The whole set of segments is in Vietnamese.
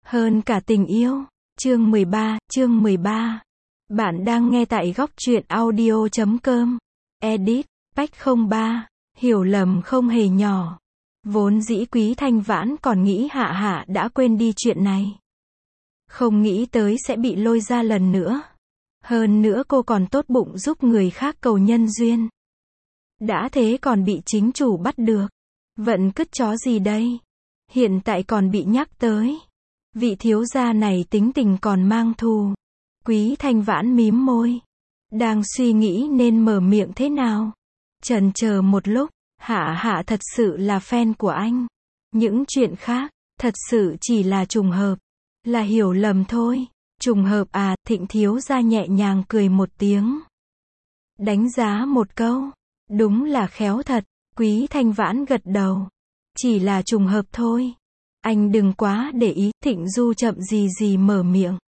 Hơn cả tình yêu. Chương 13. Bạn đang nghe tại góc truyện audio.com. Edit, Bách 03. Hiểu lầm không hề nhỏ. Vốn dĩ Quý Thanh Vãn còn nghĩ Hạ Hạ đã quên đi chuyện này. Không nghĩ tới sẽ bị lôi ra lần nữa. Hơn nữa cô còn tốt bụng giúp người khác cầu nhân duyên. Đã thế còn bị chính chủ bắt được. Vận cứt chó gì đây? Hiện tại còn bị nhắc tới. Vị thiếu gia này tính tình còn mang thù. Quý Thanh Vãn mím môi. Đang suy nghĩ nên mở miệng thế nào. Chần chờ một lúc, Hạ Hạ thật sự là fan của anh. Những chuyện khác, thật sự chỉ là trùng hợp. Là hiểu lầm thôi. Trùng hợp à, Thịnh thiếu gia nhẹ nhàng cười một tiếng. Đánh giá một câu. Đúng là khéo thật. Quý Thanh Vãn gật đầu. Chỉ là trùng hợp thôi. Anh đừng quá để ý. Thịnh Du chậm gì mở miệng.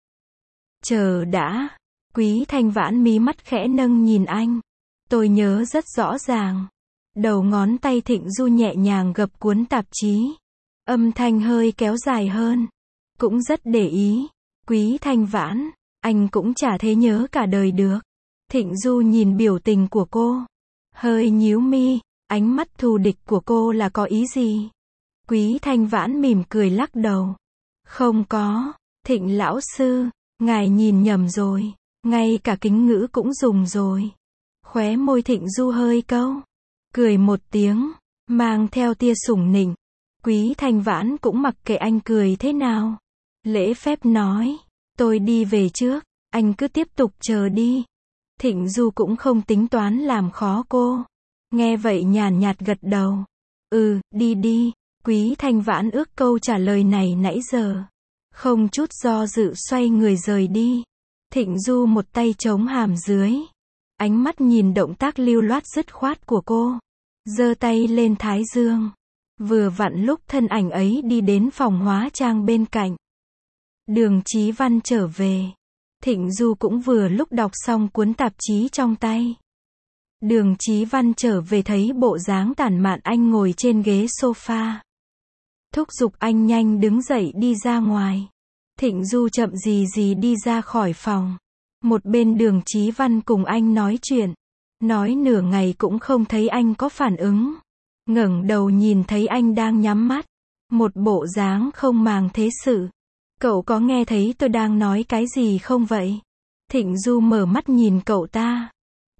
Chờ đã. Quý Thanh Vãn mí mắt khẽ nâng nhìn anh. Tôi nhớ rất rõ ràng. Đầu ngón tay Thịnh Du nhẹ nhàng gập cuốn tạp chí. Âm thanh hơi kéo dài hơn. Cũng rất để ý. Quý Thanh Vãn, anh cũng chả thế nhớ cả đời được. Thịnh Du nhìn biểu tình của cô. Hơi nhíu mi, ánh mắt thù địch của cô là có ý gì? Quý Thanh Vãn mỉm cười lắc đầu. Không có, Thịnh lão sư, ngài nhìn nhầm rồi. Ngay cả kính ngữ cũng dùng rồi. Khóe môi Thịnh Du hơi câu. Cười một tiếng, mang theo tia sủng nịnh. Quý Thanh Vãn cũng mặc kệ anh cười thế nào. Lễ phép nói. Tôi đi về trước, anh cứ tiếp tục chờ đi. Thịnh Du cũng không tính toán làm khó cô. Nghe vậy nhàn nhạt gật đầu. Đi đi. Quý Thanh Vãn ước câu trả lời này nãy giờ. Không chút do dự xoay người rời đi. Thịnh Du một tay chống hàm dưới. Ánh mắt nhìn động tác lưu loát dứt khoát của cô. Giơ tay lên thái dương. Vừa vặn lúc thân ảnh ấy đi đến phòng hóa trang bên cạnh. Đường Chí Văn trở về. Thịnh Du cũng vừa lúc đọc xong cuốn tạp chí trong tay. Đường Chí Văn trở về thấy bộ dáng tản mạn anh ngồi trên ghế sofa. Thúc giục anh nhanh đứng dậy đi ra ngoài. Thịnh Du chậm gì đi ra khỏi phòng. Một bên Đường Chí Văn cùng anh nói chuyện. Nói nửa ngày cũng không thấy anh có phản ứng. Ngẩng đầu nhìn thấy anh đang nhắm mắt. Một bộ dáng không màng thế sự. Cậu có nghe thấy tôi đang nói cái gì không vậy? Thịnh Du mở mắt nhìn cậu ta.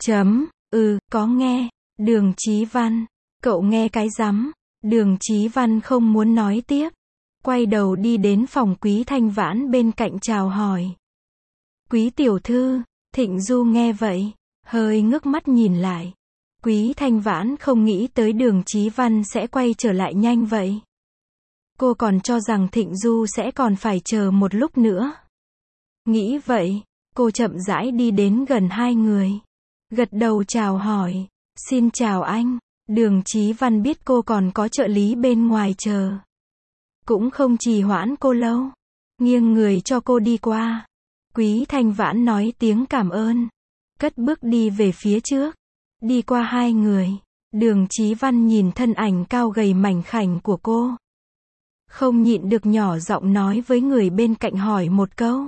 Có nghe. Đường Chí Văn. Cậu nghe cái rắm. Đường Chí Văn không muốn nói tiếp. Quay đầu đi đến phòng Quý Thanh Vãn bên cạnh chào hỏi. Quý tiểu thư. Thịnh Du nghe vậy. Hơi ngước mắt nhìn lại. Quý Thanh Vãn không nghĩ tới Đường Chí Văn sẽ quay trở lại nhanh vậy. Cô còn cho rằng Thịnh Du sẽ còn phải chờ một lúc nữa. Nghĩ vậy, cô chậm rãi đi đến gần hai người. Gật đầu chào hỏi. Xin chào anh. Đường Chí Văn biết cô còn có trợ lý bên ngoài chờ. Cũng không trì hoãn cô lâu. Nghiêng người cho cô đi qua. Quý Thanh Vãn nói tiếng cảm ơn. Cất bước đi về phía trước. Đi qua hai người. Đường Chí Văn nhìn thân ảnh cao gầy mảnh khảnh của cô. Không nhịn được nhỏ giọng nói với người bên cạnh hỏi một câu.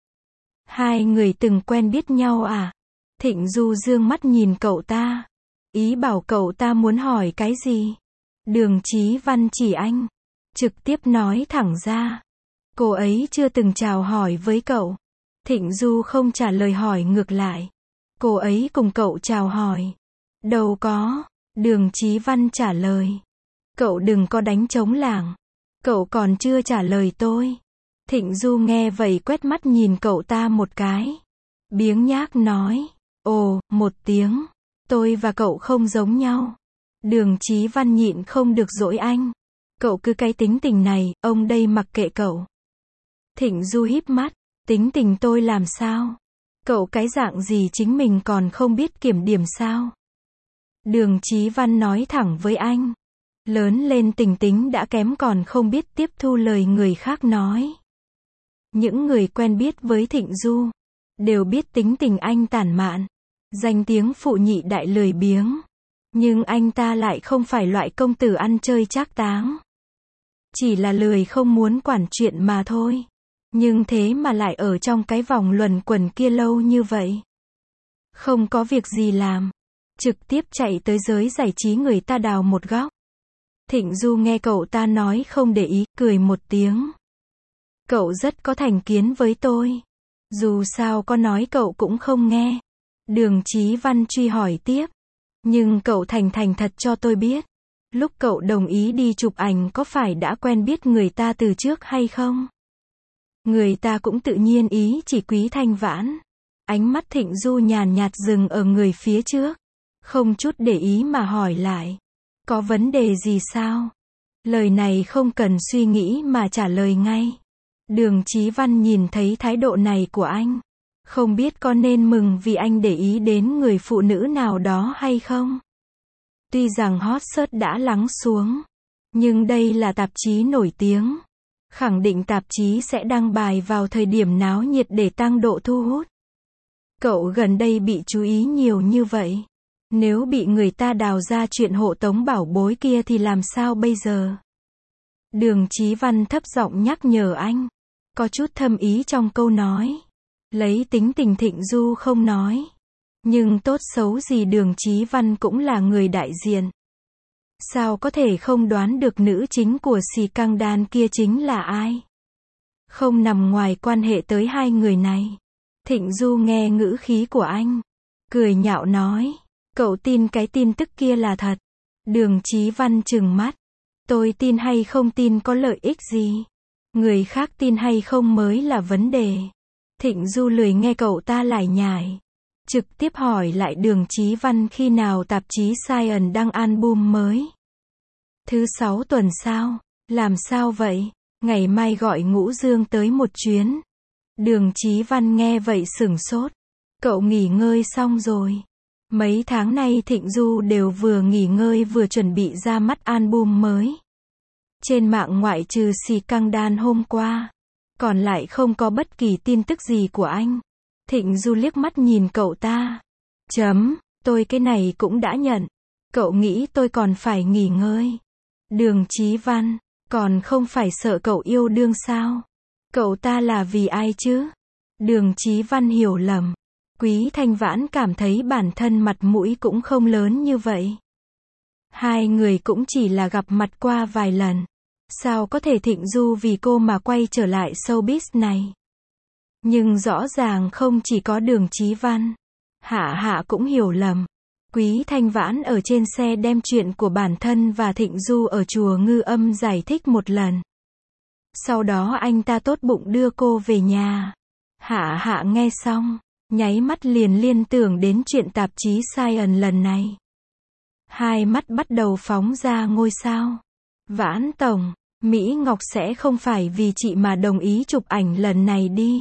Hai người từng quen biết nhau à? Thịnh Du dương mắt nhìn cậu ta. Ý bảo cậu ta muốn hỏi cái gì? Đường Chí Văn chỉ anh. Trực tiếp nói thẳng ra. Cô ấy chưa từng chào hỏi với cậu. Thịnh Du không trả lời hỏi ngược lại. Cô ấy cùng cậu chào hỏi. Đâu có. Đường Chí Văn trả lời. Cậu đừng có đánh trống lảng. Cậu còn chưa trả lời tôi. Thịnh Du nghe vậy quét mắt nhìn cậu ta một cái. Biếng nhác nói. Ồ, một tiếng. Tôi và cậu không giống nhau. Đường Chí Văn nhịn không được dỗi anh. Cậu cứ cái tính tình này, ông đây mặc kệ cậu. Thịnh Du híp mắt. Tính tình tôi làm sao? Cậu cái dạng gì chính mình còn không biết kiểm điểm sao? Đường Chí Văn nói thẳng với anh. Lớn lên tình tính đã kém còn không biết tiếp thu lời người khác nói. Những người quen biết với Thịnh Du đều biết tính tình anh tản mạn, danh tiếng phụ nhị đại lười biếng. Nhưng anh ta lại không phải loại công tử ăn chơi trác táng. Chỉ là lười không muốn quản chuyện mà thôi. Nhưng thế mà lại ở trong cái vòng luẩn quẩn kia lâu như vậy. Không có việc gì làm. Trực tiếp chạy tới giới giải trí người ta đào một góc. Thịnh Du nghe cậu ta nói không để ý, cười một tiếng. Cậu rất có thành kiến với tôi. Dù sao có nói cậu cũng không nghe. Đường Chí Văn truy hỏi tiếp. Nhưng cậu thành thật cho tôi biết. Lúc cậu đồng ý đi chụp ảnh có phải đã quen biết người ta từ trước hay không? Người ta cũng tự nhiên ý chỉ Quý Thanh Vãn. Ánh mắt Thịnh Du nhàn nhạt dừng ở người phía trước. Không chút để ý mà hỏi lại. Có vấn đề gì sao? Lời này không cần suy nghĩ mà trả lời ngay. Đường Chí Văn nhìn thấy thái độ này của anh. Không biết có nên mừng vì anh để ý đến người phụ nữ nào đó hay không? Tuy rằng hot search đã lắng xuống. Nhưng đây là tạp chí nổi tiếng. Khẳng định tạp chí sẽ đăng bài vào thời điểm náo nhiệt để tăng độ thu hút. Cậu gần đây bị chú ý nhiều như vậy. Nếu bị người ta đào ra chuyện hộ tống bảo bối kia thì làm sao bây giờ? Đường Chí Văn thấp giọng nhắc nhở anh. Có chút thâm ý trong câu nói. Lấy tính tình Thịnh Du không nói. Nhưng tốt xấu gì Đường Chí Văn cũng là người đại diện. Sao có thể không đoán được nữ chính của scandal kia chính là ai? Không nằm ngoài quan hệ tới hai người này. Thịnh Du nghe ngữ khí của anh. Cười nhạo nói. Cậu tin cái tin tức kia là thật. Đường Chí Văn trừng mắt. Tôi tin hay không tin có lợi ích gì? Người khác tin hay không mới là vấn đề. Thịnh Du lười nghe cậu ta lải nhải. Trực tiếp hỏi lại Đường Chí Văn khi nào tạp chí Science đăng album mới. Thứ 6 tuần sao? Làm sao vậy? Ngày mai gọi Ngũ Dương tới một chuyến. Đường Chí Văn nghe vậy sửng sốt. Cậu nghỉ ngơi xong rồi. Mấy tháng nay Thịnh Du đều vừa nghỉ ngơi vừa chuẩn bị ra mắt album mới. Trên mạng ngoại trừ scandal hôm qua. Còn lại không có bất kỳ tin tức gì của anh. Thịnh Du liếc mắt nhìn cậu ta. Tôi cái này cũng đã nhận. Cậu nghĩ tôi còn phải nghỉ ngơi. Đường Chí Văn, còn không phải sợ cậu yêu đương sao? Cậu ta là vì ai chứ? Đường Chí Văn hiểu lầm. Quý Thanh Vãn cảm thấy bản thân mặt mũi cũng không lớn như vậy. Hai người cũng chỉ là gặp mặt qua vài lần. Sao có thể Thịnh Du vì cô mà quay trở lại showbiz này? Nhưng rõ ràng không chỉ có Đường Chí Văn. Hạ cũng hiểu lầm. Quý Thanh Vãn ở trên xe đem chuyện của bản thân và Thịnh Du ở chùa Ngư Âm giải thích một lần. Sau đó anh ta tốt bụng đưa cô về nhà. Hạ nghe xong, nháy mắt liền liên tưởng đến chuyện tạp chí Science lần này. Hai mắt bắt đầu phóng ra ngôi sao. Vãn tổng, Mỹ Ngọc sẽ không phải vì chị mà đồng ý chụp ảnh lần này đi.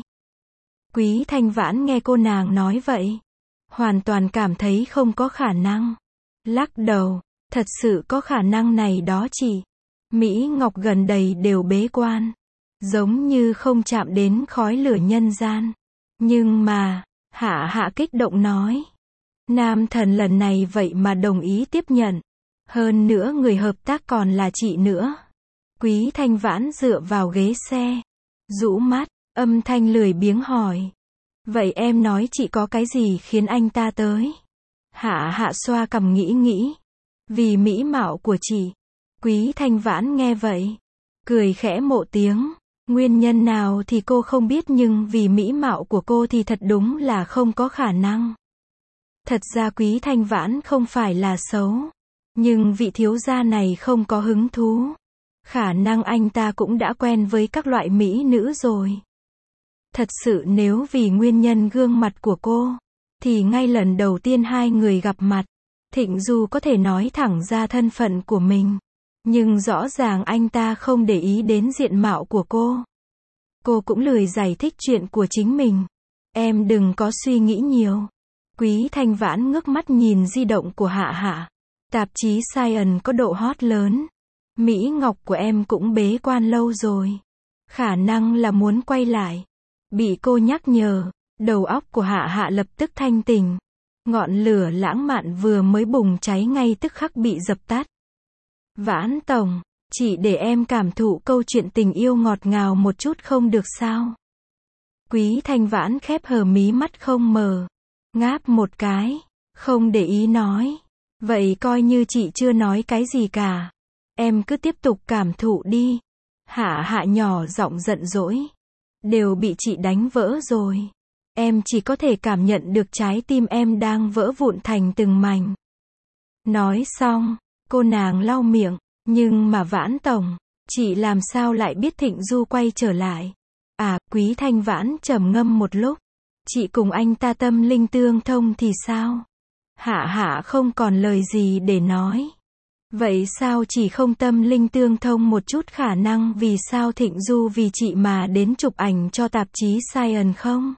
Quý Thanh Vãn nghe cô nàng nói vậy. Hoàn toàn cảm thấy không có khả năng. Lắc đầu, thật sự có khả năng này đó chị. Mỹ Ngọc gần đây đều bế quan. Giống như không chạm đến khói lửa nhân gian. Nhưng mà, Hạ kích động nói. Nam thần lần này vậy mà đồng ý tiếp nhận. Hơn nữa người hợp tác còn là chị nữa. Quý Thanh Vãn dựa vào ghế xe. Rũ mắt, âm thanh lười biếng hỏi. Vậy em nói chị có cái gì khiến anh ta tới? Hạ xoa cằm nghĩ. Vì mỹ mạo của chị. Quý Thanh Vãn nghe vậy. Cười khẽ mộ tiếng. Nguyên nhân nào thì cô không biết nhưng vì mỹ mạo của cô thì thật đúng là không có khả năng. Thật ra Quý Thanh Vãn không phải là xấu. Nhưng vị thiếu gia này không có hứng thú. Khả năng anh ta cũng đã quen với các loại mỹ nữ rồi. Thật sự nếu vì nguyên nhân gương mặt của cô, thì ngay lần đầu tiên hai người gặp mặt, Thịnh Du có thể nói thẳng ra thân phận của mình. Nhưng rõ ràng anh ta không để ý đến diện mạo của cô. Cô cũng lười giải thích chuyện của chính mình. Em đừng có suy nghĩ nhiều. Quý Thanh Vãn ngước mắt nhìn di động của Hạ. Tạp chí Science có độ hot lớn. Mỹ Ngọc của em cũng bế quan lâu rồi. Khả năng là muốn quay lại. Bị cô nhắc nhở, đầu óc của Hạ lập tức thanh tỉnh. Ngọn lửa lãng mạn vừa mới bùng cháy ngay tức khắc bị dập tắt. Vãn tổng, chỉ để em cảm thụ câu chuyện tình yêu ngọt ngào một chút không được sao? Quý Thanh Vãn khép hờ mí mắt không mở. Ngáp một cái. Không để ý nói. Vậy coi như chị chưa nói cái gì cả. Em cứ tiếp tục cảm thụ đi. Hạ Hạ nhỏ giọng giận dỗi. Đều bị chị đánh vỡ rồi. Em chỉ có thể cảm nhận được trái tim em đang vỡ vụn thành từng mảnh. Nói xong, cô nàng lau miệng. Nhưng mà Vãn tổng, chị làm sao lại biết Thịnh Du quay trở lại? À, Quý Thanh Vãn trầm ngâm một lúc. Chị cùng anh ta tâm linh tương thông thì sao? Hạ Hạ không còn lời gì để nói. Vậy sao chỉ không tâm linh tương thông một chút khả năng vì sao Thịnh Du vì chị mà đến chụp ảnh cho tạp chí Science không?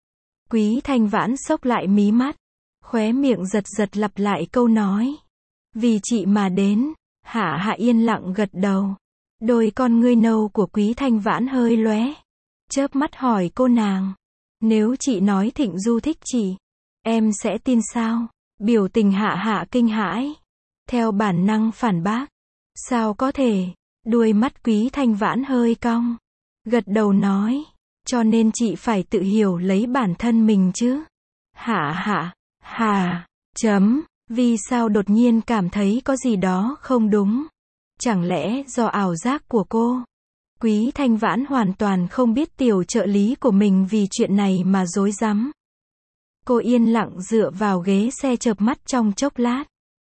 Quý Thanh Vãn xốc lại mí mắt. Khóe miệng giật giật lặp lại câu nói. Vì chị mà đến. Hạ Hạ yên lặng gật đầu. Đôi con ngươi nâu của Quý Thanh Vãn hơi lóe. Chớp mắt hỏi cô nàng. Nếu chị nói Thịnh Du thích chị, em sẽ tin sao? Biểu tình Hạ Hạ kinh hãi. Theo bản năng phản bác. Sao có thể? Đuôi mắt Quý Thanh Vãn hơi cong. Gật đầu nói. Cho nên chị phải tự hiểu lấy bản thân mình chứ. Hạ Hạ. Hà. Chấm. Vì sao đột nhiên cảm thấy có gì đó không đúng? Chẳng lẽ do ảo giác của cô? Quý Thanh Vãn hoàn toàn không biết tiểu trợ lý của mình vì chuyện này mà rối rắm. Cô yên lặng dựa vào ghế xe chợp mắt trong chốc lát.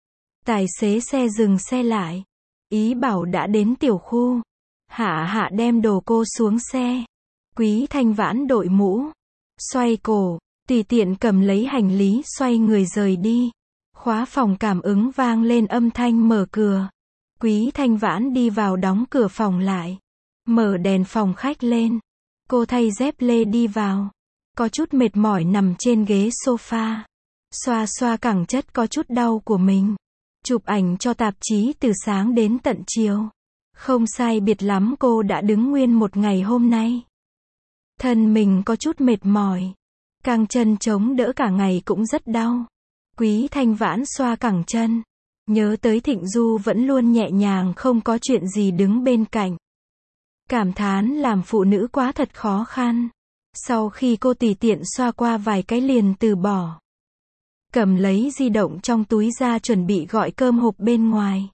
Tài xế xe dừng xe lại. Ý bảo đã đến tiểu khu. Hạ Hạ đem đồ cô xuống xe. Quý Thanh Vãn đội mũ. Xoay cổ. Tùy tiện cầm lấy hành lý xoay người rời đi. Khóa phòng cảm ứng vang lên âm thanh mở cửa. Quý Thanh Vãn đi vào đóng cửa phòng lại. Mở đèn phòng khách lên. Cô thay dép lê đi vào. Có chút mệt mỏi nằm trên ghế sofa. Xoa xoa cẳng chất có chút đau của mình. Chụp ảnh cho tạp chí từ sáng đến tận chiều. Không sai biệt lắm cô đã đứng nguyên một ngày hôm nay. Thân mình có chút mệt mỏi. Cẳng chân chống đỡ cả ngày cũng rất đau. Quý Thanh Vãn xoa cẳng chân. Nhớ tới Thịnh Du vẫn luôn nhẹ nhàng không có chuyện gì đứng bên cạnh. Cảm thán làm phụ nữ quá thật khó khăn. Sau khi cô tùy tiện xoa qua vài cái liền từ bỏ. Cầm lấy di động trong túi ra chuẩn bị gọi cơm hộp bên ngoài.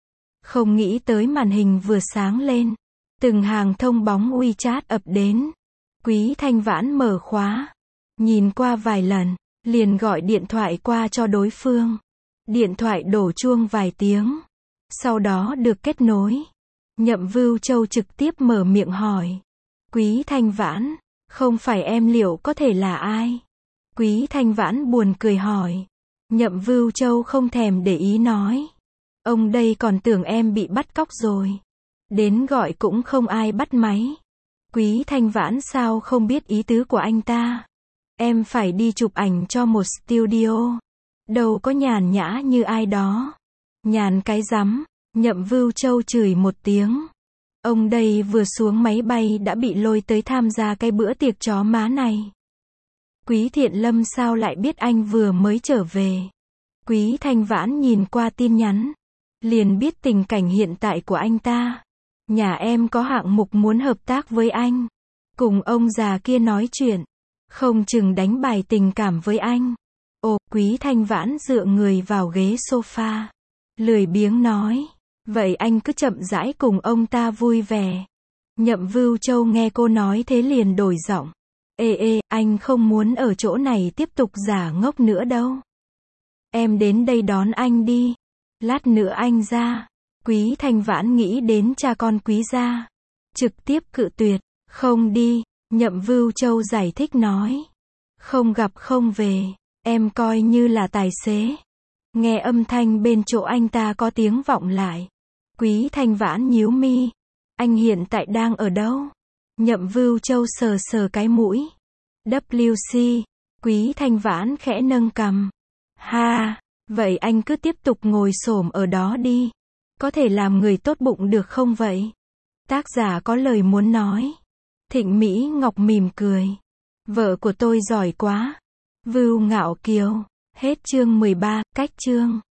Không nghĩ tới màn hình vừa sáng lên. Từng hàng thông bóng WeChat ập đến. Quý Thanh Vãn mở khóa. Nhìn qua vài lần. Liền gọi điện thoại qua cho đối phương. Điện thoại đổ chuông vài tiếng. Sau đó được kết nối. Nhậm Vưu Châu trực tiếp mở miệng hỏi. Quý Thanh Vãn, không phải em liệu có thể là ai? Quý Thanh Vãn buồn cười hỏi. Nhậm Vưu Châu không thèm để ý nói. Ông đây còn tưởng em bị bắt cóc rồi. Đến gọi cũng không ai bắt máy. Quý Thanh Vãn sao không biết ý tứ của anh ta? Em phải đi chụp ảnh cho một studio. Đâu có nhàn nhã như ai đó. Nhàn cái rắm. Nhậm Vưu Châu chửi một tiếng. Ông đây vừa xuống máy bay đã bị lôi tới tham gia cái bữa tiệc chó má này. Quý Thiện Lâm sao lại biết anh vừa mới trở về? Quý Thanh Vãn nhìn qua tin nhắn. Liền biết tình cảnh hiện tại của anh ta. Nhà em có hạng mục muốn hợp tác với anh. Cùng ông già kia nói chuyện. Không chừng đánh bài tình cảm với anh. Ồ, Quý Thanh Vãn dựa người vào ghế sofa. Lười biếng nói. Vậy anh cứ chậm rãi cùng ông ta vui vẻ. Nhậm Vưu Châu nghe cô nói thế liền đổi giọng. Ê, anh không muốn ở chỗ này tiếp tục giả ngốc nữa đâu. Em đến đây đón anh đi. Lát nữa anh ra. Quý Thanh Vãn nghĩ đến cha con Quý gia. Trực tiếp cự tuyệt. Không đi. Nhậm Vưu Châu giải thích nói. Không gặp không về. Em coi như là tài xế. Nghe âm thanh bên chỗ anh ta có tiếng vọng lại. Quý Thanh Vãn nhíu mi. Anh hiện tại đang ở đâu? Nhậm Vưu Châu sờ sờ cái mũi. WC. Quý Thanh Vãn khẽ nâng cằm. Ha, vậy anh cứ tiếp tục ngồi xổm ở đó đi. Có thể làm người tốt bụng được không vậy? Tác giả có lời muốn nói. Thịnh Mỹ Ngọc mỉm cười. Vợ của tôi giỏi quá. Vưu Ngạo Kiều. Hết chương 13, cách chương.